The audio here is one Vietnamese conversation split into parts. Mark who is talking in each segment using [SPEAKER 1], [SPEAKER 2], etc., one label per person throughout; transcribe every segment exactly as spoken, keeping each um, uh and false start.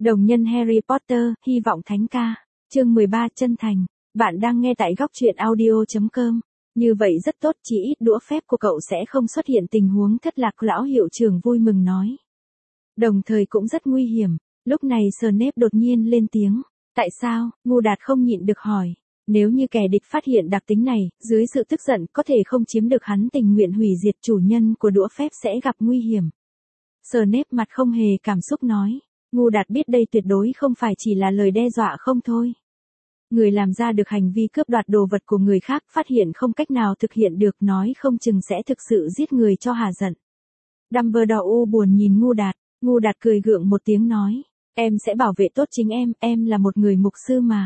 [SPEAKER 1] Đồng nhân Harry Potter, hy vọng thánh ca. Chương mười ba chân thành. Bạn đang nghe tại góc truyện audio chấm com. Như vậy rất tốt, chỉ ít đũa phép của cậu sẽ không xuất hiện tình huống thất lạc, lão hiệu trưởng vui mừng nói. Đồng thời cũng rất nguy hiểm. Lúc này Snape đột nhiên lên tiếng. Tại sao? Ngu Đạt không nhịn được hỏi. Nếu như kẻ địch phát hiện đặc tính này, dưới sự tức giận có thể không chiếm được, hắn tình nguyện hủy diệt chủ nhân của đũa phép sẽ gặp nguy hiểm. Snape mặt không hề cảm xúc nói. Ngu Đạt biết đây tuyệt đối không phải chỉ là lời đe dọa không thôi. Người làm ra được hành vi cướp đoạt đồ vật của người khác, phát hiện không cách nào thực hiện được, nói không chừng sẽ thực sự giết người cho hả giận. Dumbledore u buồn nhìn Ngu Đạt. Ngu Đạt cười gượng một tiếng nói. Em sẽ bảo vệ tốt chính em, em là một người mục sư mà.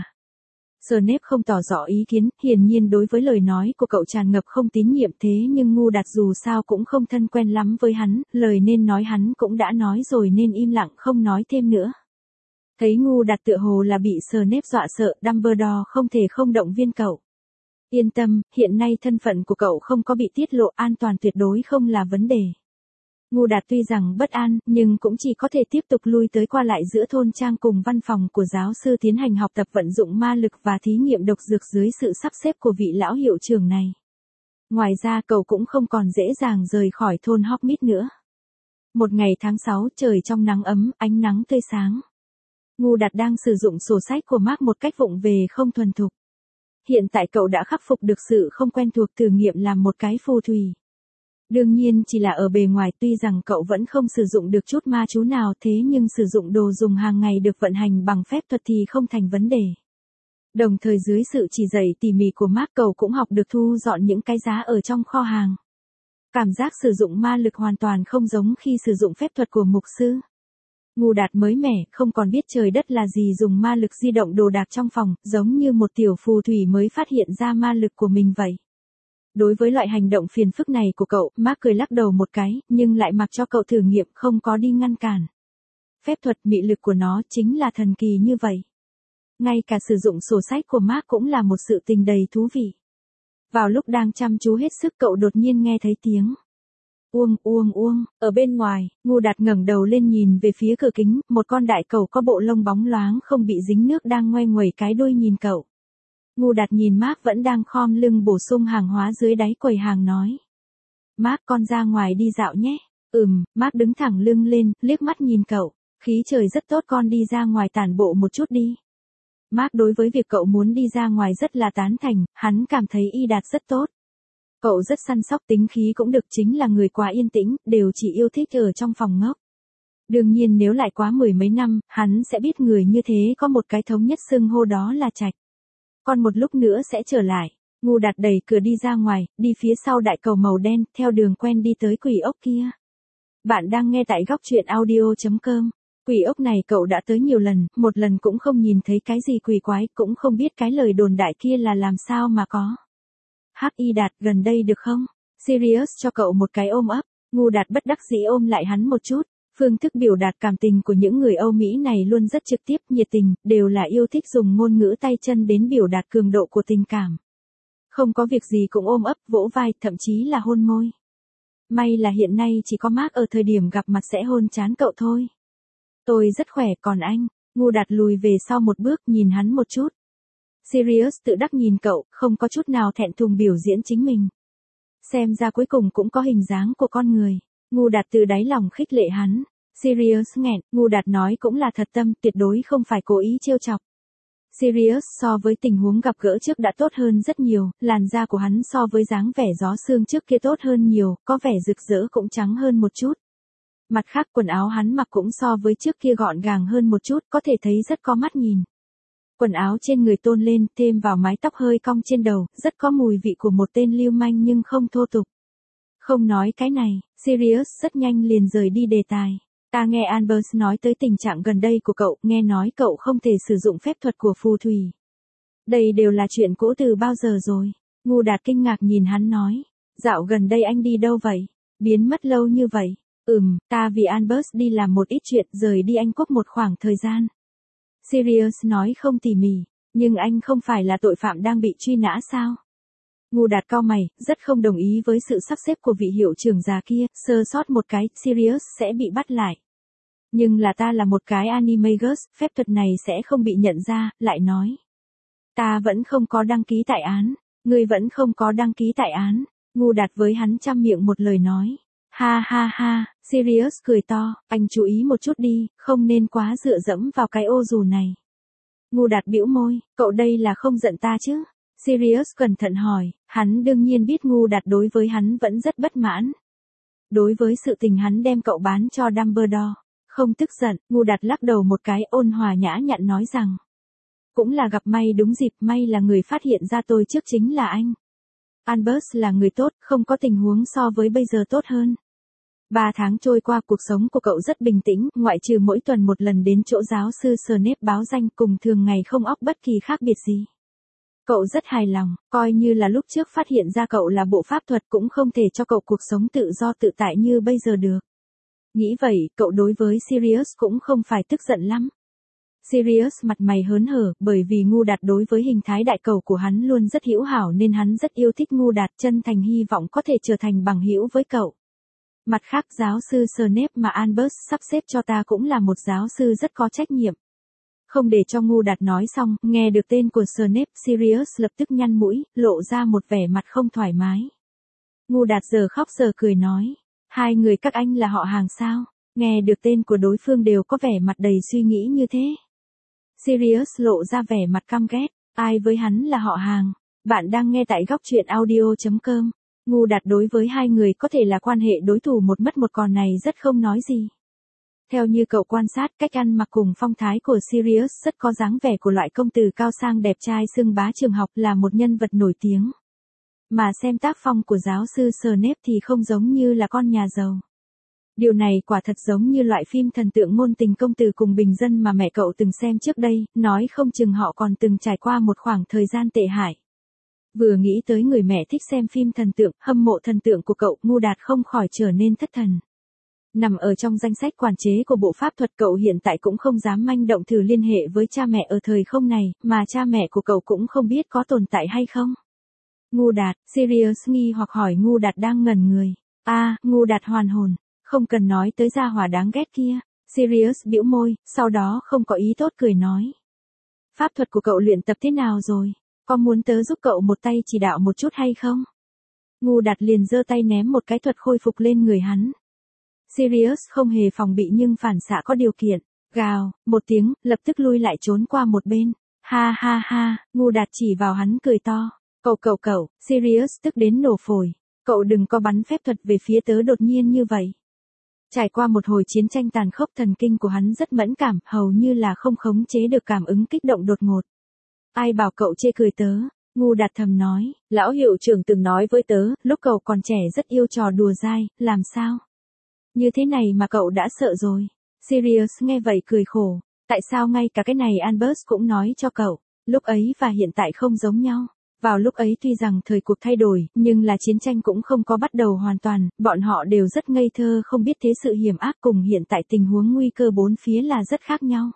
[SPEAKER 1] Snape không tỏ rõ ý kiến, hiển nhiên đối với lời nói của cậu tràn ngập không tín nhiệm, thế nhưng Ngu Đạt dù sao cũng không thân quen lắm với hắn, lời nên nói hắn cũng đã nói rồi nên im lặng không nói thêm nữa. Thấy Ngu Đạt tựa hồ là bị Snape dọa sợ, Dumbledore không thể không động viên cậu. Yên tâm, hiện nay thân phận của cậu không có bị tiết lộ, an toàn tuyệt đối không là vấn đề. Ngu Đạt tuy rằng bất an, nhưng cũng chỉ có thể tiếp tục lui tới qua lại giữa thôn trang cùng văn phòng của giáo sư tiến hành học tập vận dụng ma lực và thí nghiệm độc dược dưới sự sắp xếp của vị lão hiệu trưởng này. Ngoài ra cậu cũng không còn dễ dàng rời khỏi thôn Hogsmeade nữa. Một ngày tháng sáu, trời trong nắng ấm, ánh nắng tươi sáng. Ngu Đạt đang sử dụng sổ sách của Mark một cách vụng về không thuần thục. Hiện tại cậu đã khắc phục được sự không quen thuộc, thử nghiệm làm một cái phù thủy. Đương nhiên chỉ là ở bề ngoài, tuy rằng cậu vẫn không sử dụng được chút ma chú nào, thế nhưng sử dụng đồ dùng hàng ngày được vận hành bằng phép thuật thì không thành vấn đề. Đồng thời dưới sự chỉ dạy tỉ mỉ của Mark, cậu cũng học được thu dọn những cái giá ở trong kho hàng. Cảm giác sử dụng ma lực hoàn toàn không giống khi sử dụng phép thuật của mục sư. Ngu Đạt mới mẻ, không còn biết trời đất là gì, dùng ma lực di động đồ đạc trong phòng, giống như một tiểu phù thủy mới phát hiện ra ma lực của mình vậy. Đối với loại hành động phiền phức này của cậu, Mark cười lắc đầu một cái, nhưng lại mặc cho cậu thử nghiệm, không có đi ngăn cản. Phép thuật, mị lực của nó chính là thần kỳ như vậy. Ngay cả sử dụng sổ sách của Mark cũng là một sự tình đầy thú vị. Vào lúc đang chăm chú hết sức, cậu đột nhiên nghe thấy tiếng uông uông uông ở bên ngoài. Ngu Đạt ngẩng đầu lên nhìn về phía cửa kính, một con đại cẩu có bộ lông bóng loáng không bị dính nước đang ngoe nguẩy cái đuôi nhìn cậu. Ngu Đạt nhìn Mark vẫn đang khom lưng bổ sung hàng hóa dưới đáy quầy hàng nói. Mark, con ra ngoài đi dạo nhé. Ừm, Mark đứng thẳng lưng lên, liếc mắt nhìn cậu. Khí trời rất tốt, con đi ra ngoài tản bộ một chút đi. Mark đối với việc cậu muốn đi ra ngoài rất là tán thành, hắn cảm thấy y Đạt rất tốt. Cậu rất săn sóc, tính khí cũng được, chính là người quá yên tĩnh, đều chỉ yêu thích ở trong phòng ngốc. Đương nhiên nếu lại quá mười mấy năm, hắn sẽ biết người như thế có một cái thống nhất xưng hô, đó là Trạch. Còn một lúc nữa sẽ trở lại. Ngu Đạt đẩy cửa đi ra ngoài, đi phía sau đại cầu màu đen, theo đường quen đi tới quỷ ốc kia. Bạn đang nghe tại góc truyện audio chấm com. Quỷ ốc này cậu đã tới nhiều lần, một lần cũng không nhìn thấy cái gì quỷ quái, cũng không biết cái lời đồn đại kia là làm sao mà có. Hắc Y Đạt, gần đây được không? Sirius cho cậu một cái ôm ấp. Ngu Đạt bất đắc dĩ ôm lại hắn một chút. Phương thức biểu đạt cảm tình của những người Âu Mỹ này luôn rất trực tiếp, nhiệt tình, đều là yêu thích dùng ngôn ngữ tay chân đến biểu đạt cường độ của tình cảm. Không có việc gì cũng ôm ấp, vỗ vai, thậm chí là hôn môi. May là hiện nay chỉ có Mark ở thời điểm gặp mặt sẽ hôn trán cậu thôi. Tôi rất khỏe, còn anh? Ngu Đạt lùi về sau một bước, nhìn hắn một chút. Sirius tự đắc nhìn cậu, không có chút nào thẹn thùng biểu diễn chính mình. Xem ra cuối cùng cũng có hình dáng của con người. Ngu Đạt từ đáy lòng khích lệ hắn. Sirius nghẹn, Ngu Đạt nói cũng là thật tâm, tuyệt đối không phải cố ý trêu chọc. Sirius so với tình huống gặp gỡ trước đã tốt hơn rất nhiều, làn da của hắn so với dáng vẻ gió sương trước kia tốt hơn nhiều, có vẻ rực rỡ cũng trắng hơn một chút. Mặt khác quần áo hắn mặc cũng so với trước kia gọn gàng hơn một chút, có thể thấy rất có mắt nhìn. Quần áo trên người tôn lên, thêm vào mái tóc hơi cong trên đầu, rất có mùi vị của một tên lưu manh nhưng không thô tục. Không nói cái này, Sirius rất nhanh liền rời đi đề tài. Ta nghe Albus nói tới tình trạng gần đây của cậu, nghe nói cậu không thể sử dụng phép thuật của phù thủy. Đây đều là chuyện cũ từ bao giờ rồi? Ngu Đạt kinh ngạc nhìn hắn nói. Dạo gần đây anh đi đâu vậy? Biến mất lâu như vậy? Ừm, ta vì Albus đi làm một ít chuyện, rời đi Anh Quốc một khoảng thời gian. Sirius nói không tỉ mỉ, nhưng anh không phải là tội phạm đang bị truy nã sao? Ngu Đạt cau mày, rất không đồng ý với sự sắp xếp của vị hiệu trưởng già kia, sơ sót một cái, Sirius sẽ bị bắt lại. Nhưng là ta là một cái Animagus, phép thuật này sẽ không bị nhận ra, lại nói. Ta vẫn không có đăng ký tại án, ngươi vẫn không có đăng ký tại án, Ngu Đạt với hắn trăm miệng một lời nói. Ha ha ha, Sirius cười to, anh chú ý một chút đi, không nên quá dựa dẫm vào cái ô dù này. Ngu Đạt bĩu môi, cậu đây là không giận ta chứ? Sirius cẩn thận hỏi, hắn đương nhiên biết Ngu Đạt đối với hắn vẫn rất bất mãn. Đối với sự tình hắn đem cậu bán cho Dumbledore, không tức giận, Ngu Đạt lắc đầu một cái ôn hòa nhã nhặn nói rằng. Cũng là gặp may đúng dịp, may là người phát hiện ra tôi trước chính là anh. Albus là người tốt, không có tình huống so với bây giờ tốt hơn. Ba tháng trôi qua cuộc sống của cậu rất bình tĩnh, ngoại trừ mỗi tuần một lần đến chỗ giáo sư Snape báo danh cùng thường ngày không óc bất kỳ khác biệt gì. Cậu rất hài lòng, coi như là lúc trước phát hiện ra cậu là bộ pháp thuật cũng không thể cho cậu cuộc sống tự do tự tại như bây giờ được. Nghĩ vậy, cậu đối với Sirius cũng không phải tức giận lắm. Sirius mặt mày hớn hở, bởi vì Ngu Đạt đối với hình thái đại cầu của hắn luôn rất hữu hảo nên hắn rất yêu thích Ngu Đạt, chân thành hy vọng có thể trở thành bằng hữu với cậu. Mặt khác giáo sư Snape mà Albus sắp xếp cho ta cũng là một giáo sư rất có trách nhiệm. Không để cho Ngu Đạt nói xong, nghe được tên của Snape, Sirius lập tức nhăn mũi, lộ ra một vẻ mặt không thoải mái. Ngu Đạt giờ khóc giờ cười nói, hai người các anh là họ hàng sao? Nghe được tên của đối phương đều có vẻ mặt đầy suy nghĩ như thế. Sirius lộ ra vẻ mặt căm ghét, ai với hắn là họ hàng? Bạn đang nghe tại góc truyện audio chấm com. Ngu Đạt đối với hai người có thể là quan hệ đối thủ một mất một còn này rất không nói gì. Theo như cậu quan sát, cách ăn mặc cùng phong thái của Sirius rất có dáng vẻ của loại công tử cao sang đẹp trai xưng bá trường học, là một nhân vật nổi tiếng. Mà xem tác phong của giáo sư Snape thì không giống như là con nhà giàu. Điều này quả thật giống như loại phim thần tượng ngôn tình công tử cùng bình dân mà mẹ cậu từng xem trước đây, nói không chừng họ còn từng trải qua một khoảng thời gian tệ hại. Vừa nghĩ tới người mẹ thích xem phim thần tượng, hâm mộ thần tượng của cậu, Ngu Đạt không khỏi trở nên thất thần. Nằm ở trong danh sách quản chế của bộ pháp thuật, cậu hiện tại cũng không dám manh động thử liên hệ với cha mẹ ở thời không này, mà cha mẹ của cậu cũng không biết có tồn tại hay không. Ngu Đạt, Sirius nghi hoặc hỏi. Ngu Đạt đang ngẩn người. A, à, Ngu Đạt hoàn hồn, không cần nói tới gia hỏa đáng ghét kia. Sirius bĩu môi, sau đó không có ý tốt cười nói. Pháp thuật của cậu luyện tập thế nào rồi? Có muốn tớ giúp cậu một tay chỉ đạo một chút hay không? Ngu Đạt liền giơ tay ném một cái thuật khôi phục lên người hắn. Sirius không hề phòng bị nhưng phản xạ có điều kiện, gào một tiếng, lập tức lui lại trốn qua một bên. Ha ha ha, Ngu Đạt chỉ vào hắn cười to. Cậu cậu cậu, Sirius tức đến nổ phổi. Cậu đừng có bắn phép thuật về phía tớ đột nhiên như vậy. Trải qua một hồi chiến tranh tàn khốc, thần kinh của hắn rất mẫn cảm, hầu như là không khống chế được cảm ứng kích động đột ngột. Ai bảo cậu chê cười tớ? Ngu Đạt thầm nói, lão hiệu trưởng từng nói với tớ, lúc cậu còn trẻ rất yêu trò đùa dai, làm sao? Như thế này mà cậu đã sợ rồi. Sirius nghe vậy cười khổ, tại sao ngay cả cái này Albus cũng nói cho cậu, lúc ấy và hiện tại không giống nhau. Vào lúc ấy tuy rằng thời cuộc thay đổi, nhưng là chiến tranh cũng không có bắt đầu hoàn toàn, bọn họ đều rất ngây thơ không biết thế sự hiểm ác cùng hiện tại tình huống nguy cơ bốn phía là rất khác nhau.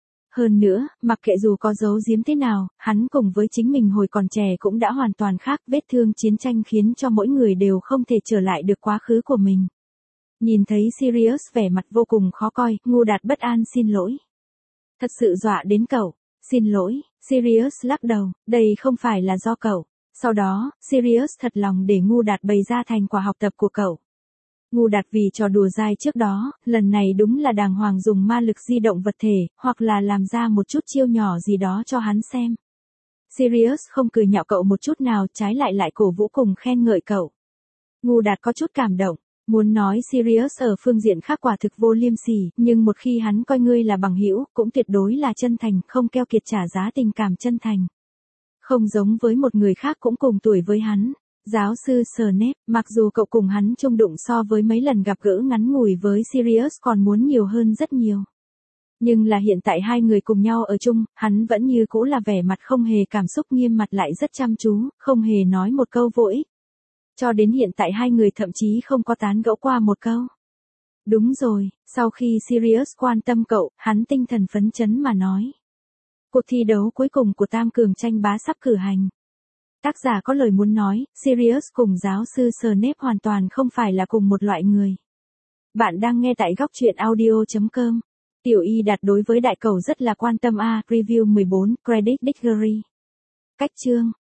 [SPEAKER 1] Hơn nữa, mặc kệ dù có giấu giếm thế nào, hắn cùng với chính mình hồi còn trẻ cũng đã hoàn toàn khác, vết thương chiến tranh khiến cho mỗi người đều không thể trở lại được quá khứ của mình. Nhìn thấy Sirius vẻ mặt vô cùng khó coi, Ngu Đạt bất an xin lỗi. Thật sự dọa đến cậu. Xin lỗi, Sirius lắc đầu, đây không phải là do cậu. Sau đó, Sirius thật lòng để Ngu Đạt bày ra thành quả học tập của cậu. Ngu Đạt vì trò đùa dai trước đó, lần này đúng là đàng hoàng dùng ma lực di động vật thể, hoặc là làm ra một chút chiêu nhỏ gì đó cho hắn xem. Sirius không cười nhạo cậu một chút nào, trái lại lại cổ vũ cùng khen ngợi cậu. Ngu Đạt có chút cảm động. Muốn nói Sirius ở phương diện khác quả thực vô liêm sỉ, nhưng một khi hắn coi ngươi là bằng hữu, cũng tuyệt đối là chân thành, không keo kiệt trả giá tình cảm chân thành. Không giống với một người khác cũng cùng tuổi với hắn, giáo sư Snape, mặc dù cậu cùng hắn chung đụng so với mấy lần gặp gỡ ngắn ngủi với Sirius còn muốn nhiều hơn rất nhiều. Nhưng là hiện tại hai người cùng nhau ở chung, hắn vẫn như cũ là vẻ mặt không hề cảm xúc, nghiêm mặt lại rất chăm chú, không hề nói một câu vô ích. Cho đến hiện tại hai người thậm chí không có tán gẫu qua một câu. Đúng rồi, sau khi Sirius quan tâm cậu, hắn tinh thần phấn chấn mà nói. Cuộc thi đấu cuối cùng của Tam Cường tranh bá sắp cử hành. Tác giả có lời muốn nói, Sirius cùng giáo sư Snape hoàn toàn không phải là cùng một loại người. Bạn đang nghe tại góc truyện audio chấm com. Tiểu Y Đạt đối với đại cầu rất là quan tâm a, review mười bốn, Credit Diggory. Cách chương